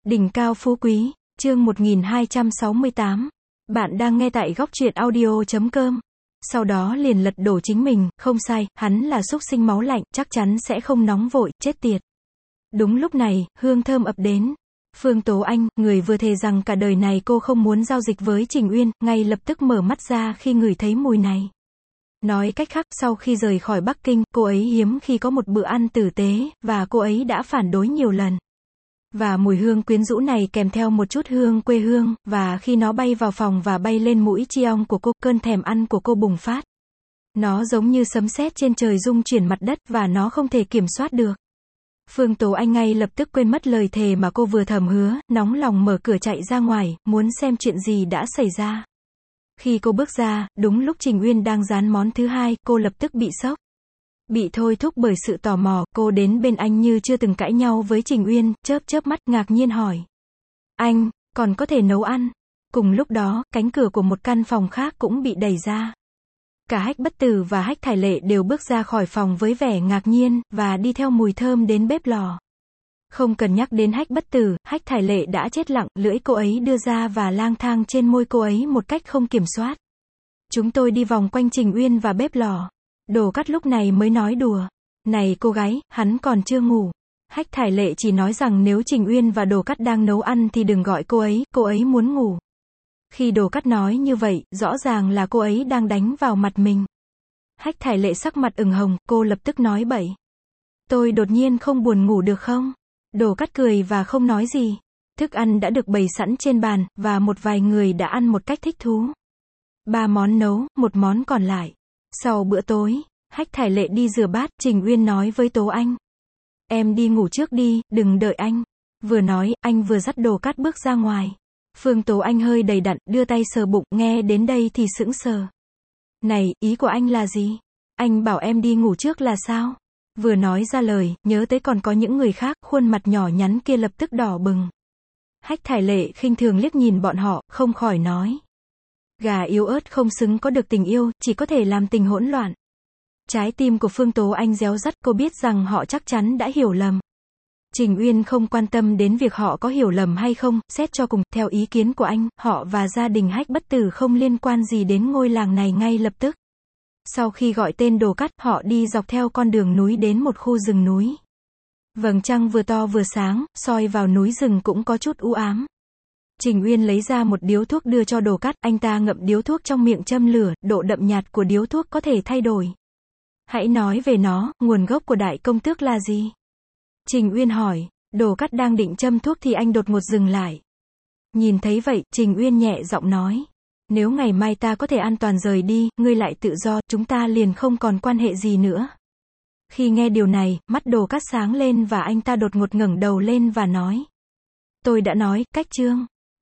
Đỉnh cao phú quý, chương 1268. Bạn đang nghe tại góc truyện audio.com. Sau đó liền lật đổ chính mình, không sai, hắn là súc sinh máu lạnh, chắc chắn sẽ không nóng vội, chết tiệt. Đúng lúc này, hương thơm ập đến. Phương Tố Anh, người vừa thề rằng cả đời này cô không muốn giao dịch với Trình Uyên, ngay lập tức mở mắt ra khi ngửi thấy mùi này. Nói cách khác, sau khi rời khỏi Bắc Kinh, cô ấy hiếm khi có một bữa ăn tử tế, và cô ấy đã phản đối nhiều lần. Và mùi hương quyến rũ này kèm theo một chút hương quê hương, và khi nó bay vào phòng và bay lên mũi Cheong của cô, cơn thèm ăn của cô bùng phát. Nó giống như sấm sét trên trời rung chuyển mặt đất, và nó không thể kiểm soát được. Phương Tố Anh ngay lập tức quên mất lời thề mà cô vừa thầm hứa, nóng lòng mở cửa chạy ra ngoài, muốn xem chuyện gì đã xảy ra. Khi cô bước ra, đúng lúc Trình Uyên đang rán món thứ hai, cô lập tức bị sốc. Bị thôi thúc bởi sự tò mò, cô đến bên anh như chưa từng cãi nhau với Trình Uyên, chớp mắt, ngạc nhiên hỏi. Anh, còn có thể nấu ăn? Cùng lúc đó, cánh cửa của một căn phòng khác cũng bị đẩy ra. Cả Hách Bất Tử và Hách Thải Lệ đều bước ra khỏi phòng với vẻ ngạc nhiên, và đi theo mùi thơm đến bếp lò. Không cần nhắc đến Hách Bất Tử, Hách Thải Lệ đã chết lặng, lưỡi cô ấy đưa ra và lang thang trên môi cô ấy một cách không kiểm soát. Chúng tôi đi vòng quanh Trình Uyên và bếp lò. Đồ Cát lúc này mới nói đùa. Này cô gái, hắn còn chưa ngủ. Hách Thải Lệ chỉ nói rằng nếu Trình Uyên và Đồ Cát đang nấu ăn thì đừng gọi cô ấy muốn ngủ. Khi Đồ Cát nói như vậy, rõ ràng là cô ấy đang đánh vào mặt mình. Hách Thải Lệ sắc mặt ửng hồng, cô lập tức nói bậy. Tôi đột nhiên không buồn ngủ được không? Đồ Cát cười và không nói gì. Thức ăn đã được bày sẵn trên bàn, và một vài người đã ăn một cách thích thú. 3 món nấu, 1 món còn lại. Sau bữa tối, Hách Thải Lệ đi rửa bát, Trình Uyên nói với Tố Anh. Em đi ngủ trước đi, đừng đợi anh. Vừa nói, anh vừa dắt Đồ Cát bước ra ngoài. Phương Tố Anh hơi đầy đặn, đưa tay sờ bụng, nghe đến đây thì sững sờ. Này, ý của anh là gì? Anh bảo em đi ngủ trước là sao? Vừa nói ra lời, nhớ tới còn có những người khác, khuôn mặt nhỏ nhắn kia lập tức đỏ bừng. Hách Thải Lệ khinh thường liếc nhìn bọn họ, không khỏi nói. Gà yếu ớt không xứng có được tình yêu, chỉ có thể làm tình hỗn loạn. Trái tim của Phương Tố Anh réo rắt, cô biết rằng họ chắc chắn đã hiểu lầm. Trình Uyên không quan tâm đến việc họ có hiểu lầm hay không, xét cho cùng, theo ý kiến của anh, họ và gia đình Hách Bất Tử không liên quan gì đến ngôi làng này ngay lập tức. Sau khi gọi tên Đồ Cát, họ đi dọc theo con đường núi đến một khu rừng núi. Vầng trăng vừa to vừa sáng, soi vào núi rừng cũng có chút u ám. Trình Uyên lấy ra một điếu thuốc đưa cho Đồ Cát, anh ta ngậm điếu thuốc trong miệng châm lửa, độ đậm nhạt của điếu thuốc có thể thay đổi. Hãy nói về nó, nguồn gốc của đại công tước là gì? Trình Uyên hỏi. Đồ Cát đang định châm thuốc thì anh đột ngột dừng lại. Nhìn thấy vậy, Trình Uyên nhẹ giọng nói. Nếu ngày mai ta có thể an toàn rời đi, ngươi lại tự do, chúng ta liền không còn quan hệ gì nữa. Khi nghe điều này, mắt Đồ Cát sáng lên và anh ta đột ngột ngẩng đầu lên và nói. Tôi đã nói, cách chương.